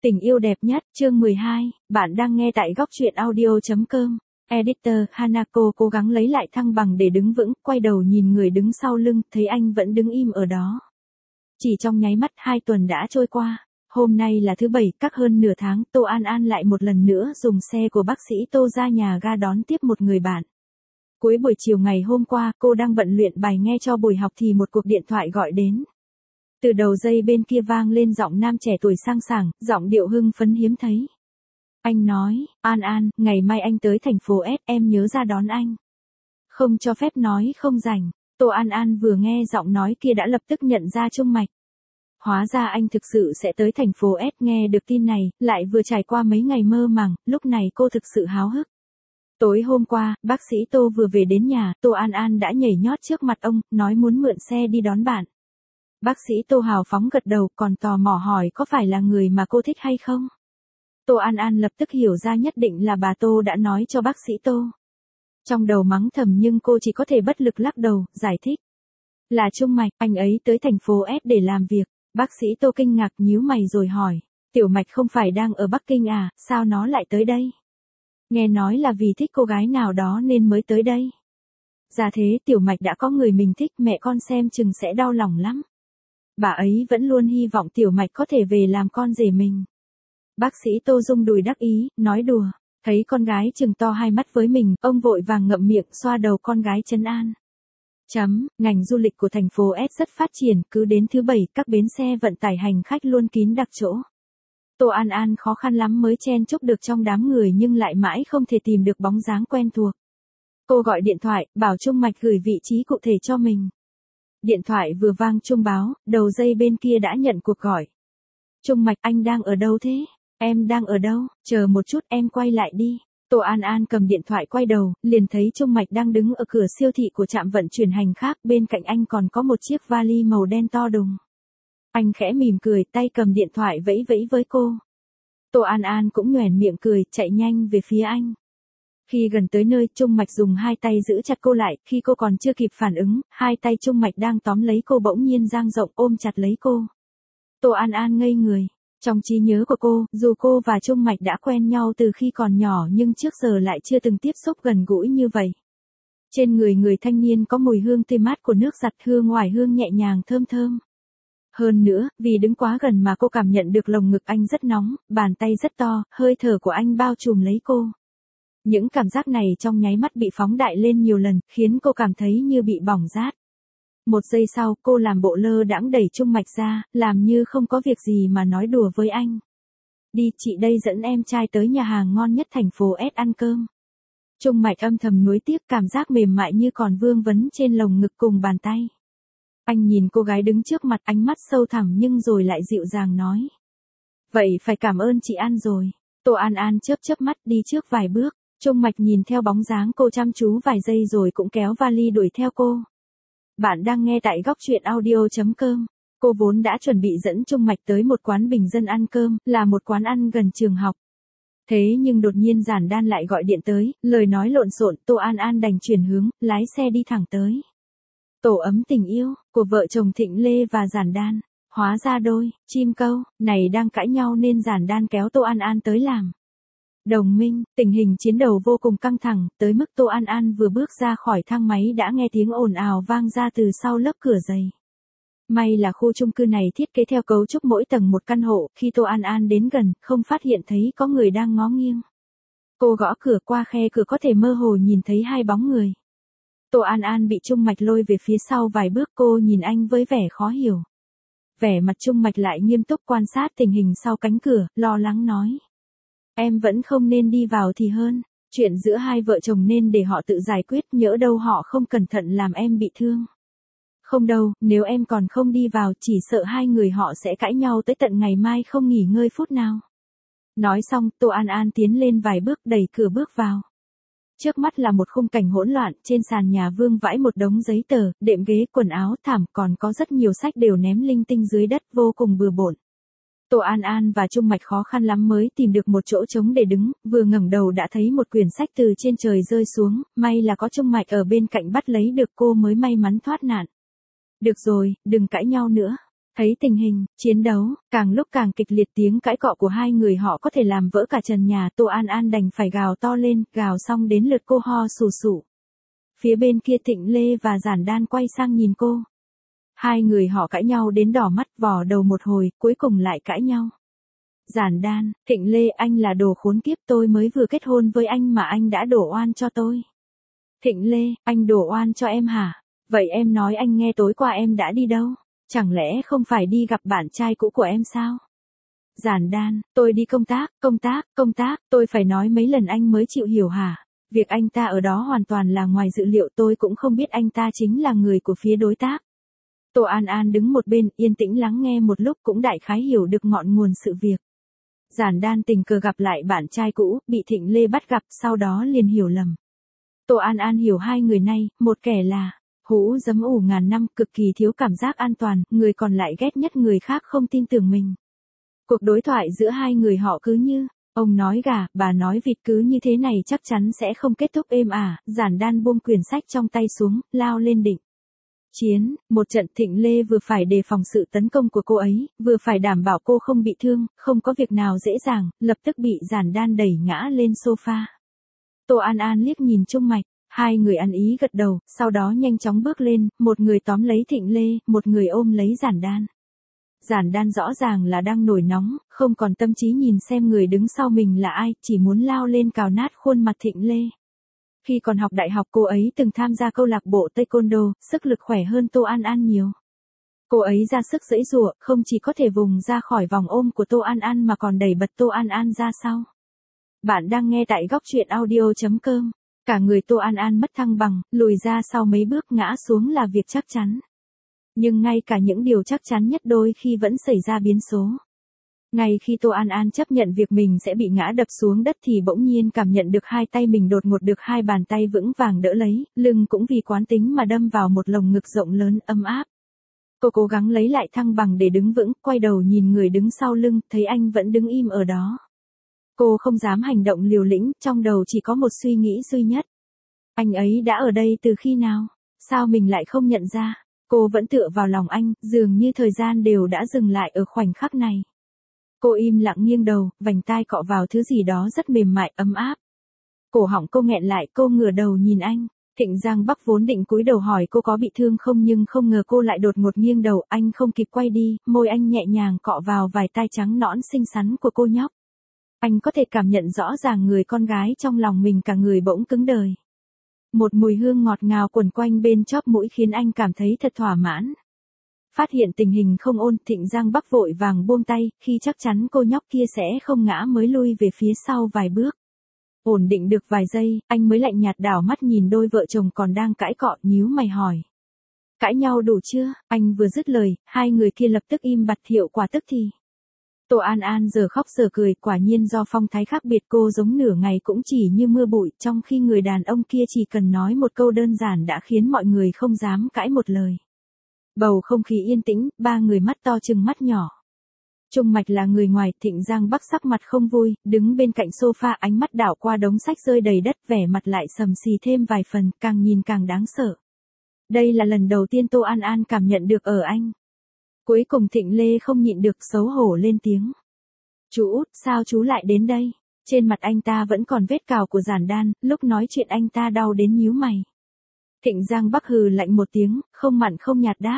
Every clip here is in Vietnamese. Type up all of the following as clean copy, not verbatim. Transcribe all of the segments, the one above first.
Tình yêu đẹp nhất, chương 12, bạn đang nghe tại góc truyện audio.com. Editor, Hanako cố gắng lấy lại thăng bằng để đứng vững, quay đầu nhìn người đứng sau lưng, thấy anh vẫn đứng im ở đó. Chỉ trong nháy mắt 2 tuần đã trôi qua. Hôm nay là thứ 7, cách hơn nửa tháng, Tô An An lại một lần nữa dùng xe của bác sĩ Tô ra nhà ga đón tiếp một người bạn. Cuối buổi chiều ngày hôm qua, cô đang bận luyện bài nghe cho buổi học thì một cuộc điện thoại gọi đến. Từ đầu dây bên kia vang lên giọng nam trẻ tuổi sang sảng, giọng điệu hưng phấn hiếm thấy. Anh nói, An An, ngày mai anh tới thành phố S, em nhớ ra đón anh. Không cho phép nói không rảnh. Tô An An vừa nghe giọng nói kia đã lập tức nhận ra Trung Mạch. Hóa ra anh thực sự sẽ tới thành phố S, nghe được tin này, lại vừa trải qua mấy ngày mơ màng, lúc này cô thực sự háo hức. Tối hôm qua, bác sĩ Tô vừa về đến nhà, Tô An An đã nhảy nhót trước mặt ông, nói muốn mượn xe đi đón bạn. Bác sĩ Tô hào phóng gật đầu, còn tò mò hỏi có phải là người mà cô thích hay không? Tô An An lập tức hiểu ra nhất định là bà Tô đã nói cho bác sĩ Tô. Trong đầu mắng thầm nhưng cô chỉ có thể bất lực lắc đầu, giải thích. Là Trung Mạch, anh ấy tới thành phố S để làm việc. Bác sĩ Tô kinh ngạc nhíu mày rồi hỏi. Tiểu Mạch không phải đang ở Bắc Kinh à, sao nó lại tới đây? Nghe nói là vì thích cô gái nào đó nên mới tới đây. Dạ thế, Tiểu Mạch đã có người mình thích, mẹ con xem chừng sẽ đau lòng lắm. Bà ấy vẫn luôn hy vọng Tiểu Mạch có thể về làm con rể mình. Bác sĩ Tô rung đùi đắc ý, nói đùa. Thấy con gái trừng to hai mắt với mình, ông vội vàng ngậm miệng xoa đầu con gái trấn an. Ngành du lịch của thành phố S rất phát triển, cứ đến thứ 7, các bến xe vận tải hành khách luôn kín đặc chỗ. Tô An An khó khăn lắm mới chen chúc được trong đám người nhưng lại mãi không thể tìm được bóng dáng quen thuộc. Cô gọi điện thoại, bảo Trung Mạch gửi vị trí cụ thể cho mình. Điện thoại vừa vang chuông báo, đầu dây bên kia đã nhận cuộc gọi. Trung Mạch, anh đang ở đâu thế? Em đang ở đâu? Chờ một chút, em quay lại đi. Tô An An cầm điện thoại quay đầu, liền thấy Trung Mạch đang đứng ở cửa siêu thị của trạm vận chuyển hành khác, bên cạnh anh còn có một chiếc vali màu đen to đùng. Anh khẽ mỉm cười, tay cầm điện thoại vẫy vẫy với cô. Tô An An cũng nhoẻn miệng cười, chạy nhanh về phía anh. Khi gần tới nơi, Trung Mạch dùng hai tay giữ chặt cô lại, khi cô còn chưa kịp phản ứng, hai tay Trung Mạch đang tóm lấy cô bỗng nhiên dang rộng ôm chặt lấy cô. Tô An An ngây người. Trong trí nhớ của cô, dù cô và Trung Mạch đã quen nhau từ khi còn nhỏ nhưng trước giờ lại chưa từng tiếp xúc gần gũi như vậy. Trên người người thanh niên có mùi hương tươi mát của nước giặt, hương ngoài hương nhẹ nhàng thơm thơm. Hơn nữa, vì đứng quá gần mà cô cảm nhận được lồng ngực anh rất nóng, bàn tay rất to, hơi thở của anh bao trùm lấy cô. Những cảm giác này trong nháy mắt bị phóng đại lên nhiều lần, khiến cô cảm thấy như bị bỏng rát. Một giây sau, cô làm bộ lơ đãng đẩy Trung Mạch ra, làm như không có việc gì mà nói đùa với anh. Đi, chị đây dẫn em trai tới nhà hàng ngon nhất thành phố S ăn cơm. Trung Mạch âm thầm nuối tiếc, cảm giác mềm mại như còn vương vấn trên lồng ngực cùng bàn tay. Anh nhìn cô gái đứng trước mặt, ánh mắt sâu thẳm nhưng rồi lại dịu dàng nói. Vậy phải cảm ơn chị An rồi. Tô An An chớp chớp mắt đi trước vài bước. Trung Mạch nhìn theo bóng dáng cô chăm chú vài giây rồi cũng kéo vali đuổi theo cô. Bạn đang nghe tại góc truyện audio.com. Cô vốn đã chuẩn bị dẫn Trung Mạch tới một quán bình dân ăn cơm, là một quán ăn gần trường học. Thế nhưng đột nhiên Giản Đan lại gọi điện tới, lời nói lộn xộn, Tô An An đành chuyển hướng, lái xe đi thẳng tới. Tổ ấm tình yêu, của vợ chồng Thịnh Lê và Giản Đan. Hóa ra đôi, chim câu, này đang cãi nhau nên Giản Đan kéo Tô An An tới làm đồng minh. Tình hình chiến đấu vô cùng căng thẳng, tới mức Tô An An vừa bước ra khỏi thang máy đã nghe tiếng ồn ào vang ra từ sau lớp cửa dày. May là khu chung cư này thiết kế theo cấu trúc mỗi tầng một căn hộ, khi Tô An An đến gần, không phát hiện thấy có người đang ngó nghiêng. Cô gõ cửa, qua khe cửa có thể mơ hồ nhìn thấy hai bóng người. Tô An An bị Trung Mạch lôi về phía sau vài bước, cô nhìn anh với vẻ khó hiểu. Vẻ mặt Trung Mạch lại nghiêm túc quan sát tình hình sau cánh cửa, lo lắng nói. Em vẫn không nên đi vào thì hơn, chuyện giữa hai vợ chồng nên để họ tự giải quyết, nhỡ đâu họ không cẩn thận làm em bị thương. Không đâu, nếu em còn không đi vào chỉ sợ hai người họ sẽ cãi nhau tới tận ngày mai không nghỉ ngơi phút nào. Nói xong, Tô An An tiến lên vài bước đẩy cửa bước vào. Trước mắt là một khung cảnh hỗn loạn, trên sàn nhà vương vãi một đống giấy tờ, đệm ghế, quần áo, thảm, còn có rất nhiều sách đều ném linh tinh dưới đất, vô cùng bừa bộn. Tô An An và Trung Mạch khó khăn lắm mới tìm được một chỗ trống để đứng, vừa ngẩng đầu đã thấy một quyển sách từ trên trời rơi xuống, may là có Trung Mạch ở bên cạnh bắt lấy được cô mới may mắn thoát nạn. Được rồi, đừng cãi nhau nữa. Thấy tình hình, chiến đấu, càng lúc càng kịch liệt, tiếng cãi cọ của hai người họ có thể làm vỡ cả trần nhà. Tô An An đành phải gào to lên, gào xong đến lượt cô ho sù sụ. Phía bên kia Thịnh Lê và Giản Đan quay sang nhìn cô. Hai người họ cãi nhau đến đỏ mắt vò đầu một hồi, cuối cùng lại cãi nhau. Giản Đan, Thịnh Lê, anh là đồ khốn kiếp, tôi mới vừa kết hôn với anh mà anh đã đổ oan cho tôi. Thịnh Lê, anh đổ oan cho em hả? Vậy em nói anh nghe tối qua em đã đi đâu? Chẳng lẽ không phải đi gặp bạn trai cũ của em sao? Giản Đan, tôi đi công tác, tôi phải nói mấy lần anh mới chịu hiểu hả? Việc anh ta ở đó hoàn toàn là ngoài dự liệu, tôi cũng không biết anh ta chính là người của phía đối tác. Tô An An đứng một bên, yên tĩnh lắng nghe một lúc cũng đại khái hiểu được ngọn nguồn sự việc. Giản Đan tình cờ gặp lại bạn trai cũ, bị Thịnh Lê bắt gặp, sau đó liền hiểu lầm. Tô An An hiểu hai người này, một kẻ là hũ dấm ủ ngàn năm, cực kỳ thiếu cảm giác an toàn, người còn lại ghét nhất người khác không tin tưởng mình. Cuộc đối thoại giữa hai người họ cứ như, ông nói gà, bà nói vịt, cứ như thế này chắc chắn sẽ không kết thúc êm ả. Giản Đan buông quyển sách trong tay xuống, lao lên định chiến, một trận. Thịnh Lê vừa phải đề phòng sự tấn công của cô ấy, vừa phải đảm bảo cô không bị thương, không có việc nào dễ dàng, lập tức bị Giản Đan đẩy ngã lên sofa. Tô An An liếc nhìn Trung Mạch, hai người ăn ý gật đầu, sau đó nhanh chóng bước lên, một người tóm lấy Thịnh Lê, một người ôm lấy Giản Đan. Giản Đan rõ ràng là đang nổi nóng, không còn tâm trí nhìn xem người đứng sau mình là ai, chỉ muốn lao lên cào nát khuôn mặt Thịnh Lê. Khi còn học đại học cô ấy từng tham gia câu lạc bộ Taekwondo, sức lực khỏe hơn Tô An An nhiều. Cô ấy ra sức giãy giụa, không chỉ có thể vùng ra khỏi vòng ôm của Tô An An mà còn đẩy bật Tô An An ra sau. Bạn đang nghe tại góc truyện audio.com. Cả người Tô An An mất thăng bằng, lùi ra sau mấy bước, ngã xuống là việc chắc chắn. Nhưng ngay cả những điều chắc chắn nhất đôi khi vẫn xảy ra biến số. Ngay khi Tô An An chấp nhận việc mình sẽ bị ngã đập xuống đất thì bỗng nhiên cảm nhận được hai tay mình đột ngột được hai bàn tay vững vàng đỡ lấy, lưng cũng vì quán tính mà đâm vào một lồng ngực rộng lớn ấm áp. Cô cố gắng lấy lại thăng bằng để đứng vững, quay đầu nhìn người đứng sau lưng, thấy anh vẫn đứng im ở đó. Cô không dám hành động liều lĩnh, trong đầu chỉ có một suy nghĩ duy nhất. Anh ấy đã ở đây từ khi nào? Sao mình lại không nhận ra? Cô vẫn tựa vào lòng anh, dường như thời gian đều đã dừng lại ở khoảnh khắc này. Cô im lặng nghiêng đầu, vành tai cọ vào thứ gì đó rất mềm mại, ấm áp. Cổ họng cô nghẹn lại, cô ngửa đầu nhìn anh. Thịnh Giang Bắc vốn định cúi đầu hỏi cô có bị thương không, nhưng không ngờ cô lại đột ngột nghiêng đầu, anh không kịp quay đi, môi anh nhẹ nhàng cọ vào vài tai trắng nõn xinh xắn của cô nhóc. Anh có thể cảm nhận rõ ràng người con gái trong lòng mình, cả người bỗng cứng đời. Một mùi hương ngọt ngào quẩn quanh bên chóp mũi khiến anh cảm thấy thật thỏa mãn. Phát hiện tình hình không ổn, Thịnh Giang Bắc vội vàng buông tay, khi chắc chắn cô nhóc kia sẽ không ngã mới lui về phía sau vài bước. Ổn định được vài giây, anh mới lạnh nhạt đảo mắt nhìn đôi vợ chồng còn đang cãi cọ, nhíu mày hỏi. Cãi nhau đủ chưa? Anh vừa dứt lời, hai người kia lập tức im bặt, hiệu quả tức thì. Tô An An giờ khóc giờ cười, quả nhiên do phong thái khác biệt, cô giống nửa ngày cũng chỉ như mưa bụi, trong khi người đàn ông kia chỉ cần nói một câu đơn giản đã khiến mọi người không dám cãi một lời. Bầu không khí yên tĩnh, ba người mắt to chừng mắt nhỏ. Trung Mạch là người ngoài, Thịnh Giang Bắc sắc mặt không vui, đứng bên cạnh sofa, ánh mắt đảo qua đống sách rơi đầy đất, vẻ mặt lại sầm xì thêm vài phần, càng nhìn càng đáng sợ. Đây là lần đầu tiên Tô An An cảm nhận được ở anh. Cuối cùng Thịnh Lê không nhịn được, xấu hổ lên tiếng. Chú Út, sao chú lại đến đây? Trên mặt anh ta vẫn còn vết cào của Giản Đan, lúc nói chuyện anh ta đau đến nhíu mày. Thịnh Giang Bắc hừ lạnh một tiếng, không mặn không nhạt đáp.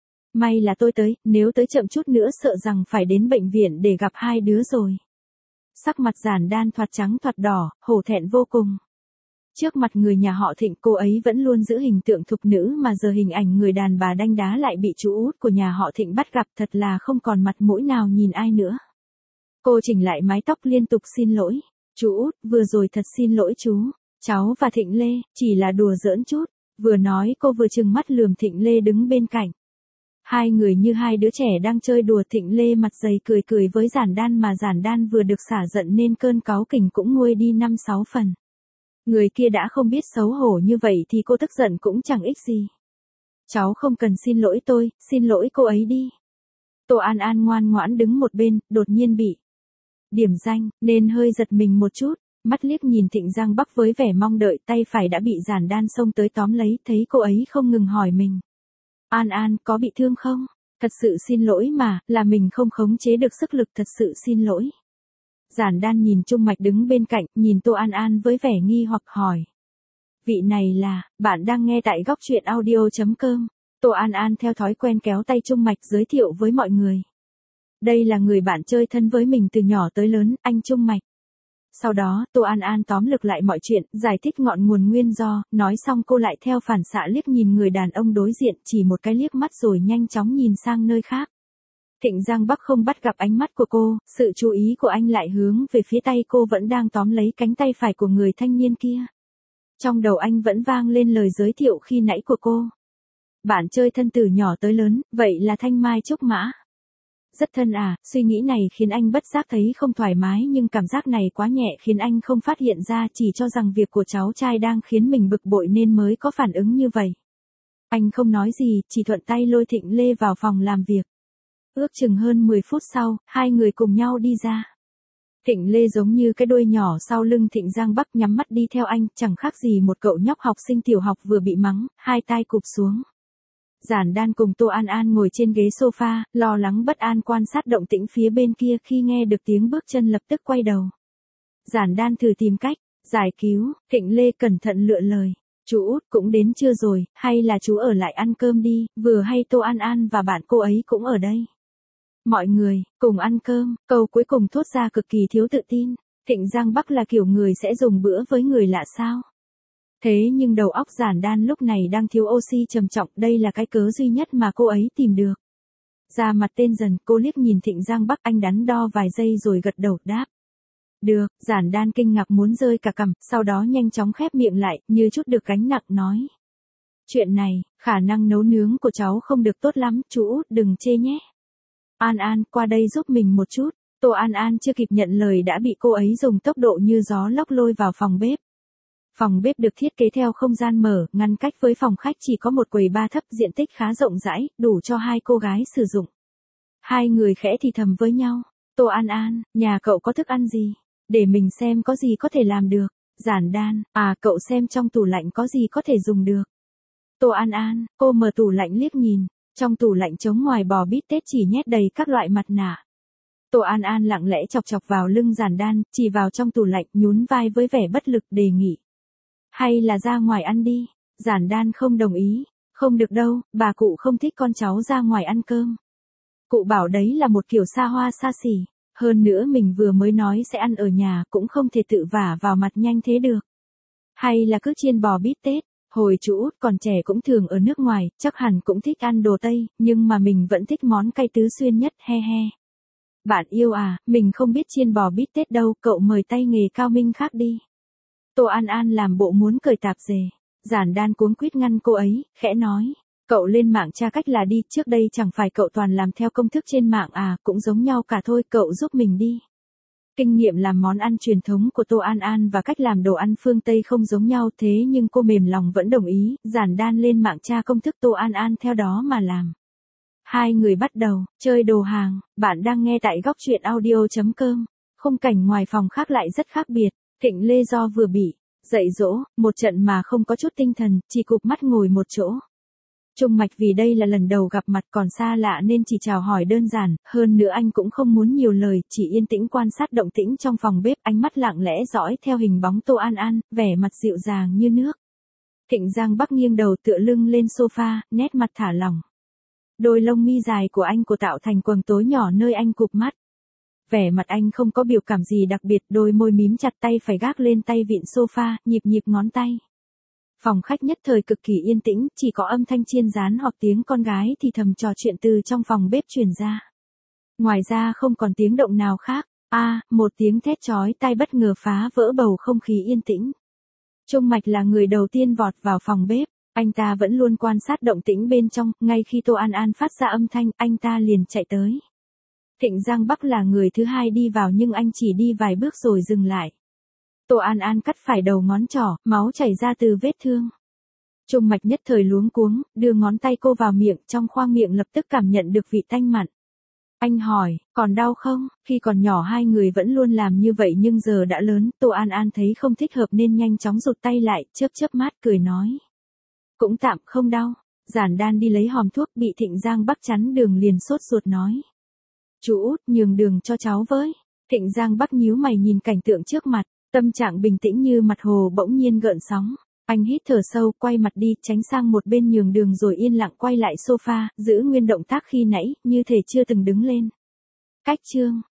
May là tôi tới, nếu tới chậm chút nữa sợ rằng phải đến bệnh viện để gặp hai đứa rồi. Sắc mặt Giản Đan thoạt trắng thoạt đỏ, hổ thẹn vô cùng. Trước mặt người nhà họ Thịnh, cô ấy vẫn luôn giữ hình tượng thục nữ, mà giờ hình ảnh người đàn bà đanh đá lại bị chú Út của nhà họ Thịnh bắt gặp, thật là không còn mặt mũi nào nhìn ai nữa. Cô chỉnh lại mái tóc liên tục xin lỗi. Chú Út, vừa rồi thật xin lỗi chú. Cháu và Thịnh Lê, chỉ là đùa giỡn chút. Vừa nói cô vừa trừng mắt lườm Thịnh Lê đứng bên cạnh. Hai người như hai đứa trẻ đang chơi đùa, Thịnh Lê mặt dày cười cười với Giản Đan, mà Giản Đan vừa được xả giận nên cơn cáu kỉnh cũng nguôi đi 5-6 phần. Người kia đã không biết xấu hổ như vậy thì cô tức giận cũng chẳng ích gì. Cháu không cần xin lỗi tôi, xin lỗi cô ấy đi. Tô An An ngoan ngoãn đứng một bên, đột nhiên bị điểm danh, nên hơi giật mình một chút, mắt liếc nhìn Thịnh Giang Bắc với vẻ mong đợi, tay phải đã bị Giản Đan xông tới tóm lấy, thấy cô ấy không ngừng hỏi mình. An An, có bị thương không? Thật sự xin lỗi mà, là mình không khống chế được sức lực, thật sự xin lỗi. Giản Đan nhìn Trung Mạch đứng bên cạnh, nhìn Tô An An với vẻ nghi hoặc hỏi. Vị này là, bạn đang nghe tại góc truyện audio.com. Tô An An theo thói quen kéo tay Trung Mạch giới thiệu với mọi người. Đây là người bạn chơi thân với mình từ nhỏ tới lớn, anh Trung Mạch. Sau đó, Tô An An tóm lược lại mọi chuyện, giải thích ngọn nguồn nguyên do, nói xong cô lại theo phản xạ liếc nhìn người đàn ông đối diện, chỉ một cái liếc mắt rồi nhanh chóng nhìn sang nơi khác. Thịnh Giang Bắc không bắt gặp ánh mắt của cô, sự chú ý của anh lại hướng về phía tay cô vẫn đang tóm lấy cánh tay phải của người thanh niên kia. Trong đầu anh vẫn vang lên lời giới thiệu khi nãy của cô. Bạn chơi thân từ nhỏ tới lớn, vậy là Thanh Mai Trúc Mã. Rất thân à, suy nghĩ này khiến anh bất giác thấy không thoải mái nhưng cảm giác này quá nhẹ khiến anh không phát hiện ra, chỉ cho rằng việc của cháu trai đang khiến mình bực bội nên mới có phản ứng như vậy. Anh không nói gì, chỉ thuận tay lôi Thịnh Lê vào phòng làm việc. Ước chừng hơn 10 phút sau, hai người cùng nhau đi ra. Thịnh Lê giống như cái đuôi nhỏ sau lưng Thịnh Giang Bắc nhắm mắt đi theo anh, chẳng khác gì một cậu nhóc học sinh tiểu học vừa bị mắng, hai tai cụp xuống. Giản Đan cùng Tô An An ngồi trên ghế sofa, lo lắng bất an quan sát động tĩnh phía bên kia, khi nghe được tiếng bước chân lập tức quay đầu. Giản Đan thử tìm cách giải cứu, Thịnh Lê cẩn thận lựa lời. Chú Út cũng đến chưa rồi, hay là chú ở lại ăn cơm đi, vừa hay Tô An An và bạn cô ấy cũng ở đây. Mọi người, cùng ăn cơm, câu cuối cùng thốt ra cực kỳ thiếu tự tin. Thịnh Giang Bắc là kiểu người sẽ dùng bữa với người lạ sao? Thế nhưng đầu óc Giản Đan lúc này đang thiếu oxy trầm trọng, đây là cái cớ duy nhất mà cô ấy tìm được. Ra mặt tên dần, cô liếc nhìn Thịnh Giang Bắc, anh đắn đo vài giây rồi gật đầu đáp. Được, Giản Đan kinh ngạc muốn rơi cả cằm, sau đó nhanh chóng khép miệng lại, như chút được gánh nặng nói. Chuyện này, khả năng nấu nướng của cháu không được tốt lắm, chú Út đừng chê nhé. An An, qua đây giúp mình một chút. Tô An An chưa kịp nhận lời đã bị cô ấy dùng tốc độ như gió lốc lôi vào phòng bếp. Phòng bếp được thiết kế theo không gian mở, ngăn cách với phòng khách chỉ có một quầy bar thấp, diện tích khá rộng rãi, đủ cho hai cô gái sử dụng. Hai người khẽ thì thầm với nhau. Tô An An, nhà cậu có thức ăn gì? Để mình xem có gì có thể làm được. Giản Đan, cậu xem trong tủ lạnh có gì có thể dùng được. Tô An An, cô mở tủ lạnh liếc nhìn. Trong tủ lạnh trống ngoài bò bít tết chỉ nhét đầy các loại mặt nạ. Tô An An lặng lẽ chọc chọc vào lưng Giản Đan, chỉ vào trong tủ lạnh, nhún vai với vẻ bất lực đề nghị. Hay là ra ngoài ăn đi. Giản Đan không đồng ý. Không được đâu, bà cụ không thích con cháu ra ngoài ăn cơm. Cụ bảo đấy là một kiểu xa hoa xa xỉ. Hơn nữa mình vừa mới nói sẽ ăn ở nhà, cũng không thể tự vả vào mặt nhanh thế được. Hay là cứ chiên bò bít tết. Hồi chú Út còn trẻ cũng thường ở nước ngoài, chắc hẳn cũng thích ăn đồ Tây, nhưng mà mình vẫn thích món cay tứ xuyên nhất, he he. Bạn yêu à, mình không biết chiên bò bít tết đâu, cậu mời tay nghề cao minh khác đi. Tô An An làm bộ muốn cởi tạp dề. Giản Đan cuống quýt ngăn cô ấy, khẽ nói. Cậu lên mạng tra cách là đi, trước đây chẳng phải cậu toàn làm theo công thức trên mạng à, cũng giống nhau cả thôi, cậu giúp mình đi. Kinh nghiệm làm món ăn truyền thống của Tô An An và cách làm đồ ăn phương Tây không giống nhau, thế nhưng cô mềm lòng vẫn đồng ý. Giản Đan lên mạng tra công thức, Tô An An theo đó mà làm. Hai người bắt đầu chơi đồ hàng. Bạn đang nghe tại góc truyện audio.com. Khung cảnh ngoài phòng khác lại rất khác biệt. Thịnh Lê do vừa bị dạy dỗ một trận mà không có chút tinh thần, chỉ cụp mắt ngồi một chỗ. Trung Mạch vì đây là lần đầu gặp mặt còn xa lạ nên chỉ chào hỏi đơn giản, hơn nữa anh cũng không muốn nhiều lời, chỉ yên tĩnh quan sát động tĩnh trong phòng bếp, ánh mắt lặng lẽ dõi theo hình bóng Tô An An, vẻ mặt dịu dàng như nước. Thịnh Giang Bắc nghiêng đầu tựa lưng lên sofa, nét mặt thả lỏng. Đôi lông mi dài của anh tạo thành quầng tối nhỏ nơi anh cụp mắt. Vẻ mặt anh không có biểu cảm gì đặc biệt, đôi môi mím chặt, tay phải gác lên tay vịn sofa, nhịp ngón tay. Phòng khách nhất thời cực kỳ yên tĩnh, chỉ có âm thanh chiên rán hoặc tiếng con gái thì thầm trò chuyện từ trong phòng bếp truyền ra. Ngoài ra không còn tiếng động nào khác. Một tiếng thét chói tai bất ngờ phá vỡ bầu không khí yên tĩnh. Trung Mạch là người đầu tiên vọt vào phòng bếp. Anh ta vẫn luôn quan sát động tĩnh bên trong, ngay khi Tô An An phát ra âm thanh, anh ta liền chạy tới. Thịnh Giang Bắc là người thứ hai đi vào nhưng anh chỉ đi vài bước rồi dừng lại. Tô An An cắt phải đầu ngón trỏ, máu chảy ra từ vết thương. Trung Mạch nhất thời luống cuống, đưa ngón tay cô vào miệng, trong khoang miệng lập tức cảm nhận được vị tanh mặn. Anh hỏi, còn đau không? Khi còn nhỏ hai người vẫn luôn làm như vậy nhưng giờ đã lớn, Tô An An thấy không thích hợp nên nhanh chóng rụt tay lại, chớp chớp mắt cười nói. Cũng tạm, không đau. Giản Đan đi lấy hòm thuốc bị Thịnh Giang Bắc chắn đường liền sốt ruột nói. Chú Út nhường đường cho cháu với. Thịnh Giang Bắc nhíu mày nhìn cảnh tượng trước mặt, tâm trạng bình tĩnh như mặt hồ bỗng nhiên gợn sóng. Anh hít thở sâu, quay mặt đi, tránh sang một bên nhường đường rồi yên lặng quay lại sofa, giữ nguyên động tác khi nãy, như thể chưa từng đứng lên. Cách chương